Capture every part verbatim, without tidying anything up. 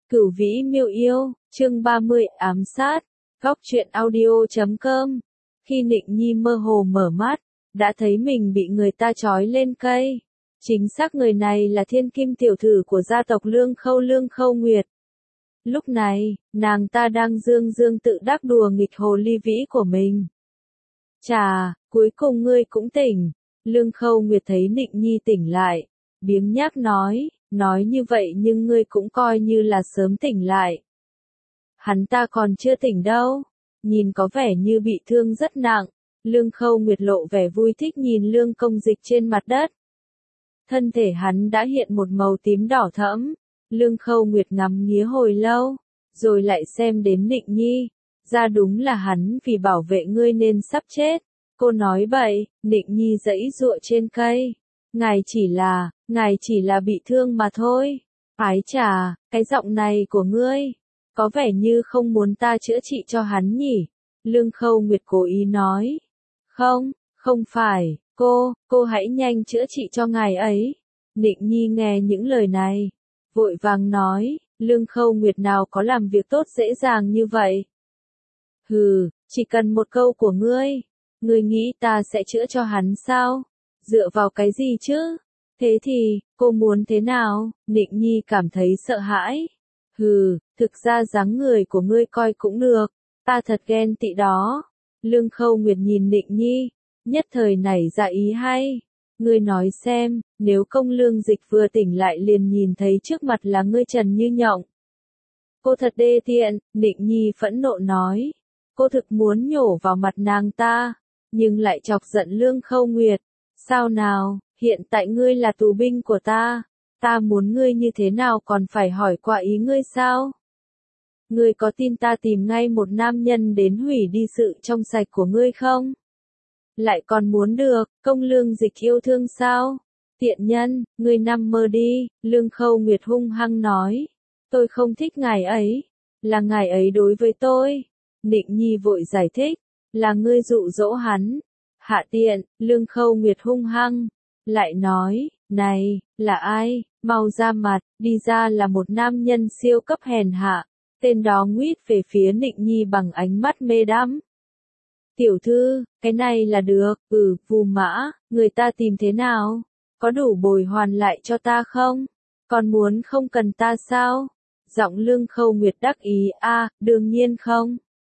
Cửu vĩ miêu yêu, chương ba mươi ám sát, góc truyện audio chấm com. Khi Nịnh Nhi mơ hồ mở mắt, đã thấy mình bị người ta trói lên cây. Chính xác người này là thiên kim tiểu thử của gia tộc Lương Khâu Lương Khâu Nguyệt. Lúc này, nàng ta đang dương dương tự đắc đùa nghịch hồ ly vĩ của mình. Chà, cuối cùng ngươi cũng tỉnh. Lương Khâu Nguyệt thấy Nịnh Nhi tỉnh lại, biếng nhác nói, nói như vậy nhưng ngươi cũng coi như là sớm tỉnh lại. Hắn ta còn chưa tỉnh đâu, nhìn có vẻ như bị thương rất nặng. Lương Khâu Nguyệt lộ vẻ vui thích nhìn Lương Công Dịch trên mặt đất. Thân thể hắn đã hiện một màu tím đỏ thẫm. Lương Khâu Nguyệt ngắm nghía hồi lâu, rồi lại xem đến Nịnh Nhi. Ra đúng là hắn vì bảo vệ ngươi nên sắp chết. Cô nói bậy. Nịnh Nhi giãy giụa trên cây. Ngài chỉ là, ngài chỉ là bị thương mà thôi. Ái chà, cái giọng này của ngươi, có vẻ như không muốn ta chữa trị cho hắn nhỉ? Lương Khâu Nguyệt cố ý nói. Không, không phải, cô, cô hãy nhanh chữa trị cho ngài ấy. Nịnh Nhi nghe những lời này, vội vàng nói, Lương Khâu Nguyệt nào có làm việc tốt dễ dàng như vậy. Hừ, chỉ cần một câu của ngươi, ngươi nghĩ ta sẽ chữa cho hắn sao? Dựa vào cái gì chứ? Thế thì, cô muốn thế nào? Nịnh Nhi cảm thấy sợ hãi. Hừ, thực ra dáng người của ngươi coi cũng được, ta thật ghen tị đó. Lương Khâu Nguyệt nhìn Nịnh Nhi, nhất thời nảy ra ý hay. Ngươi nói xem, nếu Công Lương Dịch vừa tỉnh lại liền nhìn thấy trước mặt là ngươi trần như nhộng. Cô thật đê tiện, Nịnh Nhi phẫn nộ nói. Cô thực muốn nhổ vào mặt nàng ta, nhưng lại chọc giận Lương Khâu Nguyệt. Sao nào, hiện tại ngươi là tù binh của ta, ta muốn ngươi như thế nào còn phải hỏi qua ý ngươi sao? Ngươi có tin ta tìm ngay một nam nhân đến hủy đi sự trong sạch của ngươi không? Lại còn muốn được, Công Lương Dịch yêu thương sao? Tiện nhân, ngươi nằm mơ đi, Lương Khâu Nguyệt hung hăng nói. Tôi không thích ngài ấy, là ngài ấy đối với tôi. Nịnh Nhi vội giải thích, là ngươi dụ dỗ hắn. Hạ tiện, Lương Khâu Nguyệt hung hăng, lại nói, này, là ai, mau ra mặt, đi ra là một nam nhân siêu cấp hèn hạ. Tên đó nguýt về phía Nịnh Nhi bằng ánh mắt mê đắm. Tiểu thư, cái này là được, ừ, Vu Mã, người ta tìm thế nào? Có đủ bồi hoàn lại cho ta không? Còn muốn không cần ta sao? Giọng Lương Khâu Nguyệt đắc ý, a, đương nhiên không.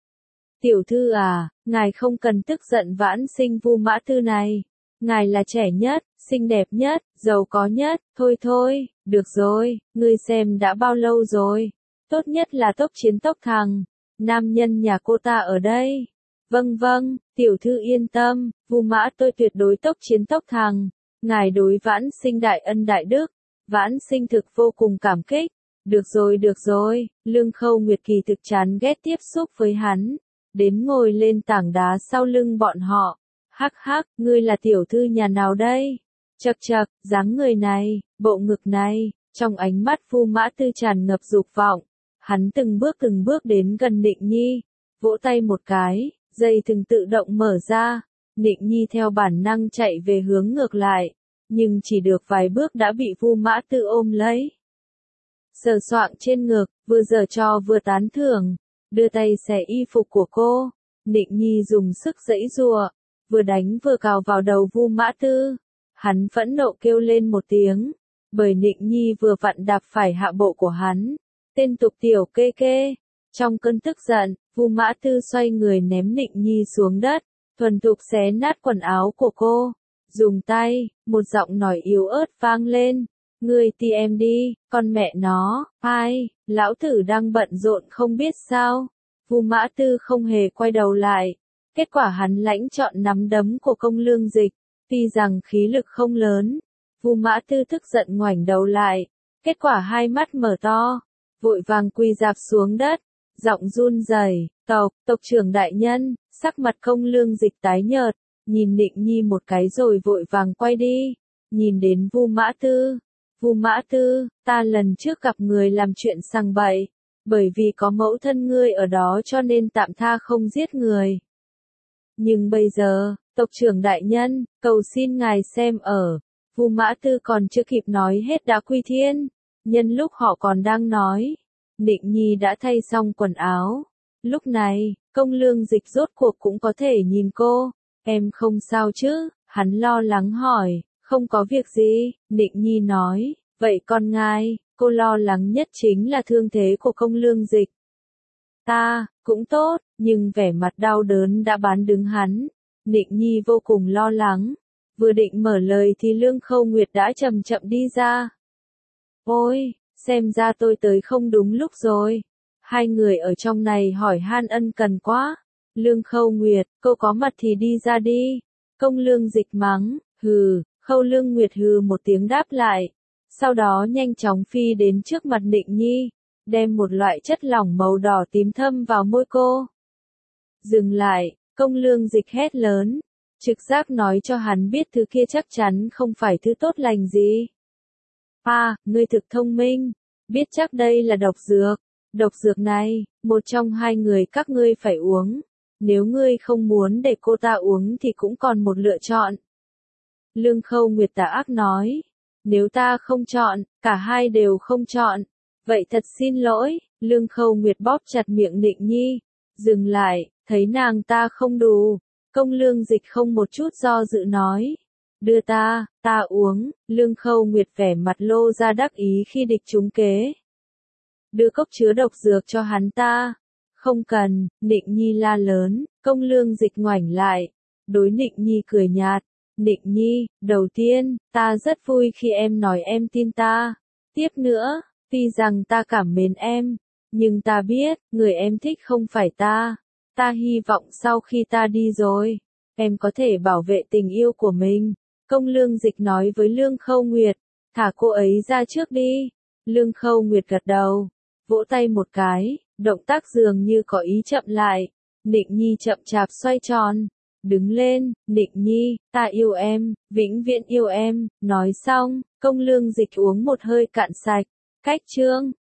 Tiểu thư à, ngài không cần tức giận vãn sinh Vu Mã Tư này. Ngài là trẻ nhất, xinh đẹp nhất, giàu có nhất, thôi thôi, được rồi, ngươi xem đã bao lâu rồi. Tốt nhất là tốc chiến tốc thắng. Nam nhân nhà cô ta ở đây. Vâng vâng, tiểu thư yên tâm, Vu Mã tôi tuyệt đối tốc chiến tốc thắng. Ngài đối vãn sinh đại ân đại đức. Vãn sinh thực vô cùng cảm kích. Được rồi được rồi, Lương Khâu Nguyệt kỳ thực chán ghét tiếp xúc với hắn. Đến ngồi lên tảng đá sau lưng bọn họ. Hắc hắc, ngươi là tiểu thư nhà nào đây? Chậc chậc, dáng người này, bộ ngực này, trong ánh mắt Vu Mã Tư tràn ngập dục vọng. Hắn từng bước từng bước đến gần Nịnh Nhi, vỗ tay một cái, dây thừng tự động mở ra. Nịnh Nhi theo bản năng chạy về hướng ngược lại, nhưng chỉ được vài bước đã bị Vu Mã Tư ôm lấy. Sờ soạng trên ngực, vừa giở trò vừa tán thưởng, đưa tay xẻ y phục của cô. Nịnh Nhi dùng sức giãy giụa, vừa đánh vừa cào vào đầu Vu Mã Tư. Hắn phẫn nộ kêu lên một tiếng, bởi Nịnh Nhi vừa vặn đạp phải hạ bộ của hắn. Tên tục tiểu kê kê. Trong cơn tức giận, Vu Mã Tư xoay người ném Nịnh Nhi xuống đất, thuần thục xé nát quần áo của cô. Dùng tay, một giọng nói yếu ớt vang lên. Ngươi ti em đi, con mẹ nó, ai, lão tử đang bận rộn không biết sao. Vu Mã Tư không hề quay đầu lại. Kết quả hắn lãnh chọn nắm đấm của Công Lương Dịch. Tuy rằng khí lực không lớn, Vu Mã Tư tức giận ngoảnh đầu lại. Kết quả hai mắt mở to, vội vàng quỳ rạp xuống đất, giọng run rẩy, tộc, tộc trưởng đại nhân. Sắc mặt Công Lương Dịch tái nhợt, nhìn Nịnh Nhi một cái rồi vội vàng quay đi, nhìn đến Vu Mã Tư. Vu Mã Tư, ta lần trước gặp người làm chuyện sằng bậy, bởi vì có mẫu thân ngươi ở đó cho nên tạm tha không giết người. Nhưng bây giờ, tộc trưởng đại nhân, cầu xin ngài xem ở. Vu Mã Tư còn chưa kịp nói hết đã quy thiên. Nhân lúc họ còn đang nói, Nịnh Nhi đã thay xong quần áo. Lúc này, Công Lương Dịch rốt cuộc cũng có thể nhìn cô. Em không sao chứ? Hắn lo lắng hỏi. Không có việc gì, Nịnh Nhi nói. Vậy con ngai, cô lo lắng nhất chính là thương thế của Công Lương Dịch. Ta, cũng tốt, nhưng vẻ mặt đau đớn đã bán đứng hắn. Nịnh Nhi vô cùng lo lắng. Vừa định mở lời thì Lương Khâu Nguyệt đã chậm chậm đi ra. Ôi, xem ra tôi tới không đúng lúc rồi. Hai người ở trong này hỏi han ân cần quá. Lương Khâu Nguyệt, cô có mặt thì đi ra đi. Công Lương Dịch mắng, hừ, Khâu Lương Nguyệt hừ một tiếng đáp lại. Sau đó nhanh chóng phi đến trước mặt Nịnh Nhi, đem một loại chất lỏng màu đỏ tím thâm vào môi cô. Dừng lại, Công Lương Dịch hét lớn. Trực giác nói cho hắn biết thứ kia chắc chắn không phải thứ tốt lành gì. À, ngươi thực thông minh, biết chắc đây là độc dược. Độc dược này, một trong hai người các ngươi phải uống. Nếu ngươi không muốn để cô ta uống thì cũng còn một lựa chọn. Lương Khâu Nguyệt tà ác nói. Nếu ta không chọn, cả hai đều không chọn. Vậy thật xin lỗi, Lương Khâu Nguyệt bóp chặt miệng Nịnh Nhi. Dừng lại, thấy nàng ta không đủ. Công Lương Dịch không một chút do dự nói. Đưa ta, ta uống, Lương Khâu Nguyệt vẻ mặt lô ra đắc ý khi địch trúng kế. Đưa cốc chứa độc dược cho hắn ta. Không cần, Nịnh Nhi la lớn, Công Lương Dịch ngoảnh lại. Đối Nịnh Nhi cười nhạt. Nịnh Nhi, đầu tiên, ta rất vui khi em nói em tin ta. Tiếp nữa, tuy rằng ta cảm mến em, nhưng ta biết, người em thích không phải ta. Ta hy vọng sau khi ta đi rồi, em có thể bảo vệ tình yêu của mình. Công Lương Dịch nói với Lương Khâu Nguyệt, thả cô ấy ra trước đi. Lương Khâu Nguyệt gật đầu, vỗ tay một cái, động tác dường như có ý chậm lại. Nịnh Nhi chậm chạp xoay tròn, đứng lên, Nịnh Nhi, ta yêu em, vĩnh viễn yêu em. Nói xong, Công Lương Dịch uống một hơi cạn sạch. Cách chương